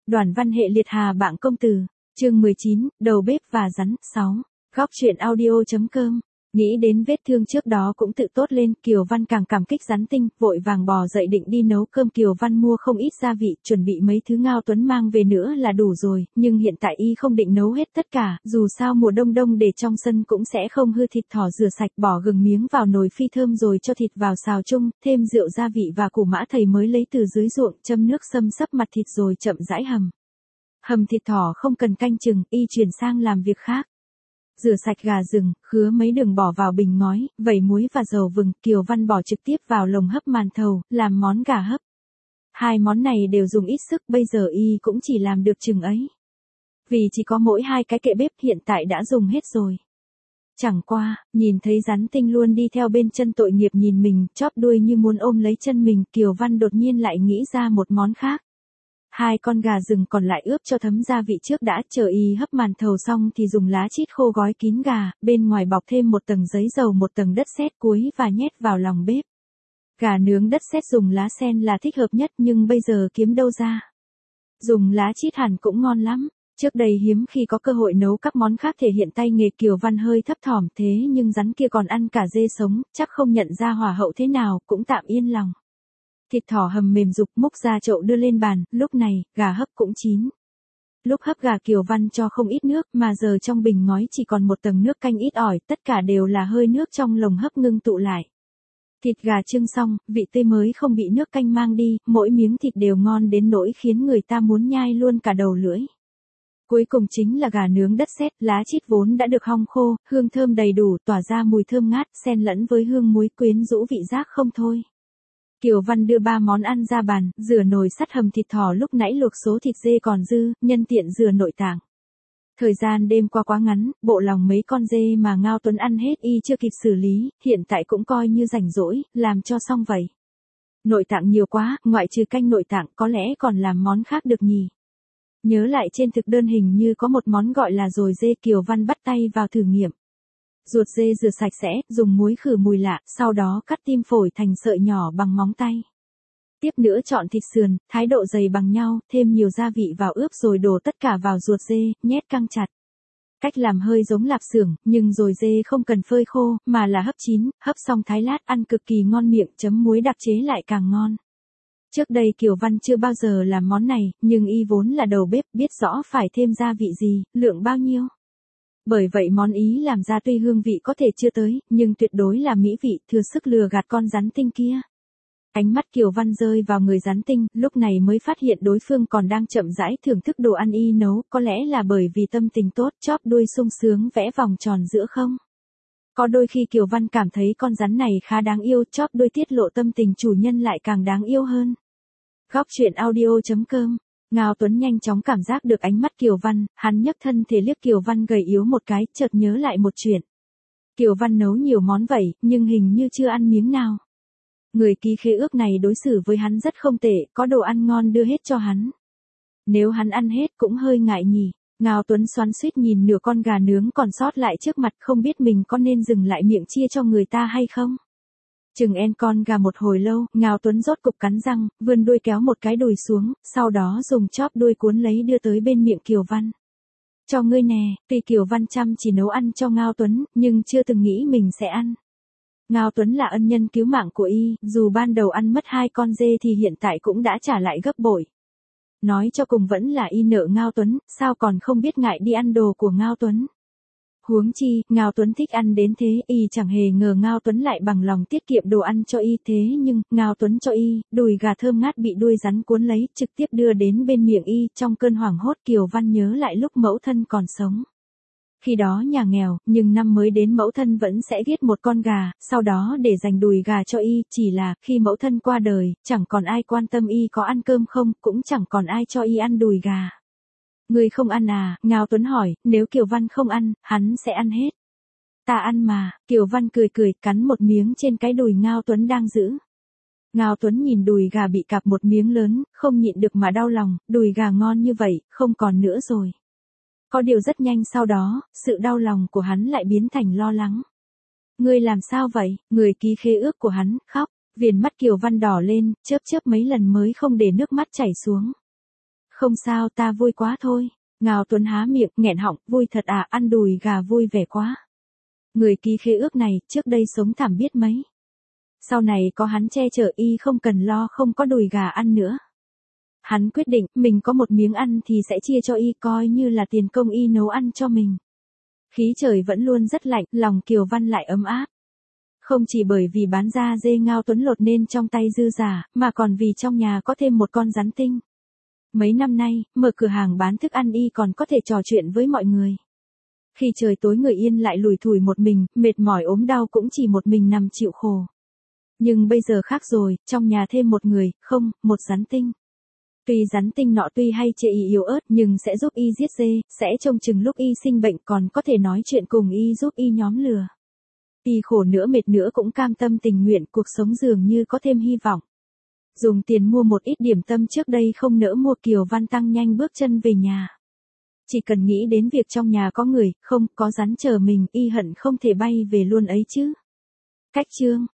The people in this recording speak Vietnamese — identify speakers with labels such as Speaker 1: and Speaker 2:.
Speaker 1: Đoàn văn hệ liệt Hà Bảng công tử, chương 19, đầu bếp và rắn, 6. Góc truyện audio.com. Nghĩ đến vết thương trước đó cũng tự tốt lên, Kiều Văn càng cảm kích Rắn Tinh, vội vàng bò dậy định đi nấu cơm. Kiều Văn mua không ít gia vị, chuẩn bị mấy thứ Ngao Tuấn mang về nữa là đủ rồi, nhưng hiện tại y không định nấu hết tất cả, dù sao mùa đông đông để trong sân cũng sẽ không hư. Thịt thỏ rửa sạch, bỏ gừng miếng vào nồi phi thơm rồi cho thịt vào xào chung, thêm rượu gia vị và củ mã thầy mới lấy từ dưới ruộng, châm nước xâm xấp mặt thịt rồi chậm rãi hầm. Hầm thịt thỏ không cần canh chừng, y chuyển sang làm việc khác. Rửa sạch gà rừng, khứa mấy đường bỏ vào bình ngói, vẩy muối và dầu vừng. Kiều Văn bỏ trực tiếp vào lồng hấp màn thầu, làm món gà hấp. Hai món này đều dùng ít sức, bây giờ y cũng chỉ làm được chừng ấy. Vì chỉ có mỗi hai cái kệ bếp, hiện tại đã dùng hết rồi. Chẳng qua, nhìn thấy Rắn Tinh luôn đi theo bên chân tội nghiệp nhìn mình, chóp đuôi như muốn ôm lấy chân mình, Kiều Văn đột nhiên lại nghĩ ra một món khác. Hai con gà rừng còn lại ướp cho thấm gia vị trước đã, chờ y hấp màn thầu xong thì dùng lá chít khô gói kín gà, bên ngoài bọc thêm một tầng giấy dầu, một tầng đất sét cuối và nhét vào lòng bếp. Gà nướng đất sét dùng lá sen là thích hợp nhất, nhưng bây giờ kiếm đâu ra. Dùng lá chít hẳn cũng ngon lắm. Trước đây hiếm khi có cơ hội nấu các món khác thể hiện tay nghề, Kiều Văn hơi thấp thỏm, thế nhưng rắn kia còn ăn cả dê sống, chắc không nhận ra hỏa hậu thế nào, cũng tạm yên lòng. Thịt thỏ hầm mềm rục, múc ra chậu đưa lên bàn, lúc này, gà hấp cũng chín. Lúc hấp gà Kiều Văn cho không ít nước, mà giờ trong bình ngói chỉ còn một tầng nước canh ít ỏi, tất cả đều là hơi nước trong lồng hấp ngưng tụ lại. Thịt gà chưng xong, vị tươi mới không bị nước canh mang đi, mỗi miếng thịt đều ngon đến nỗi khiến người ta muốn nhai luôn cả đầu lưỡi. Cuối cùng chính là gà nướng đất sét, lá chít vốn đã được hong khô, hương thơm đầy đủ, tỏa ra mùi thơm ngát, xen lẫn với hương muối quyến rũ vị giác không thôi. Kiều Văn đưa 3 món ăn ra bàn, rửa nồi sắt hầm thịt thỏ lúc nãy luộc số thịt dê còn dư, nhân tiện rửa nội tạng. Thời gian đêm qua quá ngắn, bộ lòng mấy con dê mà Ngao Tuấn ăn hết y chưa kịp xử lý, hiện tại cũng coi như rảnh rỗi, làm cho xong vậy. Nội tạng nhiều quá, ngoại trừ canh nội tạng có lẽ còn làm món khác được nhỉ. Nhớ lại trên thực đơn hình như có một món gọi là dồi dê, Kiều Văn bắt tay vào thử nghiệm. Ruột dê rửa sạch sẽ, dùng muối khử mùi lạ, sau đó cắt tim phổi thành sợi nhỏ bằng móng tay. Tiếp nữa chọn thịt sườn, thái độ dày bằng nhau, thêm nhiều gia vị vào ướp rồi đổ tất cả vào ruột dê, nhét căng chặt. Cách làm hơi giống lạp xưởng, nhưng dồi dê không cần phơi khô, mà là hấp chín, hấp xong thái lát ăn cực kỳ ngon miệng, chấm muối đặc chế lại càng ngon. Trước đây Kiều Văn chưa bao giờ làm món này, nhưng y vốn là đầu bếp, biết rõ phải thêm gia vị gì, lượng bao nhiêu. Bởi vậy món ý làm ra tuy hương vị có thể chưa tới, nhưng tuyệt đối là mỹ vị, thừa sức lừa gạt con rắn tinh kia. Ánh mắt Kiều Văn rơi vào người Rắn Tinh, lúc này mới phát hiện đối phương còn đang chậm rãi thưởng thức đồ ăn y nấu, có lẽ là bởi vì tâm tình tốt, chóp đuôi sung sướng vẽ vòng tròn giữa không. Có đôi khi Kiều Văn cảm thấy con rắn này khá đáng yêu, chóp đuôi tiết lộ tâm tình chủ nhân lại càng đáng yêu hơn. Góc truyện audio.com. Ngao Tuấn nhanh chóng cảm giác được ánh mắt Kiều Văn, hắn nhấc thân thể liếc Kiều Văn gầy yếu một cái, chợt nhớ lại một chuyện. Kiều Văn nấu nhiều món vậy, nhưng hình như chưa ăn miếng nào. Người ký khế ước này đối xử với hắn rất không tệ, có đồ ăn ngon đưa hết cho hắn. Nếu hắn ăn hết cũng hơi ngại nhỉ. Ngao Tuấn xoắn xuýt nhìn nửa con gà nướng còn sót lại trước mặt, không biết mình có nên dừng lại miệng chia cho người ta hay không. Chừng en con gà một hồi lâu, Ngao Tuấn rốt cục cắn răng, vươn đuôi kéo một cái đùi xuống, sau đó dùng chóp đuôi cuốn lấy đưa tới bên miệng Kiều Văn. Cho ngươi nè, tuy Kiều Văn chăm chỉ nấu ăn cho Ngao Tuấn, nhưng chưa từng nghĩ mình sẽ ăn. Ngao Tuấn là ân nhân cứu mạng của y, dù ban đầu ăn mất 2 con dê thì hiện tại cũng đã trả lại gấp bội. Nói cho cùng vẫn là y nợ Ngao Tuấn, sao còn không biết ngại đi ăn đồ của Ngao Tuấn. Huống chi, Ngao Tuấn thích ăn đến thế, y chẳng hề ngờ Ngao Tuấn lại bằng lòng tiết kiệm đồ ăn cho y, thế nhưng, Ngao Tuấn cho y, đùi gà thơm ngát bị đuôi rắn cuốn lấy, trực tiếp đưa đến bên miệng y, trong cơn hoảng hốt Kiều Văn nhớ lại lúc mẫu thân còn sống. Khi đó nhà nghèo, nhưng năm mới đến mẫu thân vẫn sẽ giết một con gà, sau đó để dành đùi gà cho y, chỉ là, khi mẫu thân qua đời, chẳng còn ai quan tâm y có ăn cơm không, cũng chẳng còn ai cho y ăn đùi gà. Người không ăn à, Ngao Tuấn hỏi, nếu Kiều Văn không ăn, hắn sẽ ăn hết. Ta ăn mà, Kiều Văn cười cười, cắn một miếng trên cái đùi Ngao Tuấn đang giữ. Ngao Tuấn nhìn đùi gà bị cạp một miếng lớn, không nhịn được mà đau lòng, đùi gà ngon như vậy, không còn nữa rồi. Có điều rất nhanh sau đó, sự đau lòng của hắn lại biến thành lo lắng. Ngươi làm sao vậy? Người ký khế ước của hắn, khóc. Viền mắt Kiều Văn đỏ lên, chớp chớp mấy lần mới không để nước mắt chảy xuống. Không sao, ta vui quá thôi. Ngao Tuấn há miệng, nghẹn họng, vui thật à, ăn đùi gà vui vẻ quá. Người ký khế ước này, trước đây sống thảm biết mấy. Sau này có hắn che chở y không cần lo không có đùi gà ăn nữa. Hắn quyết định, mình có một miếng ăn thì sẽ chia cho y coi như là tiền công y nấu ăn cho mình. Khí trời vẫn luôn rất lạnh, lòng Kiều Văn lại ấm áp. Không chỉ bởi vì bán da dê Ngao Tuấn lột nên trong tay dư giả, mà còn vì trong nhà có thêm một con rắn tinh. Mấy năm nay, mở cửa hàng bán thức ăn y còn có thể trò chuyện với mọi người. Khi trời tối người yên lại lủi thủi một mình, mệt mỏi ốm đau cũng chỉ một mình nằm chịu khổ. Nhưng bây giờ khác rồi, trong nhà thêm một người, không, một rắn tinh. Tuy rắn tinh nọ tuy hay chê y yếu ớt nhưng sẽ giúp y giết dê, sẽ trông chừng lúc y sinh bệnh còn có thể nói chuyện cùng y giúp y nhóm lừa. Y khổ nữa mệt nữa cũng cam tâm tình nguyện, cuộc sống dường như có thêm hy vọng. Dùng tiền mua một ít điểm tâm trước đây không nỡ mua, Kiều Văn tăng nhanh bước chân về nhà. Chỉ cần nghĩ đến việc trong nhà có người, không, có rắn chờ mình, y hận không thể bay về luôn ấy chứ. Cách chương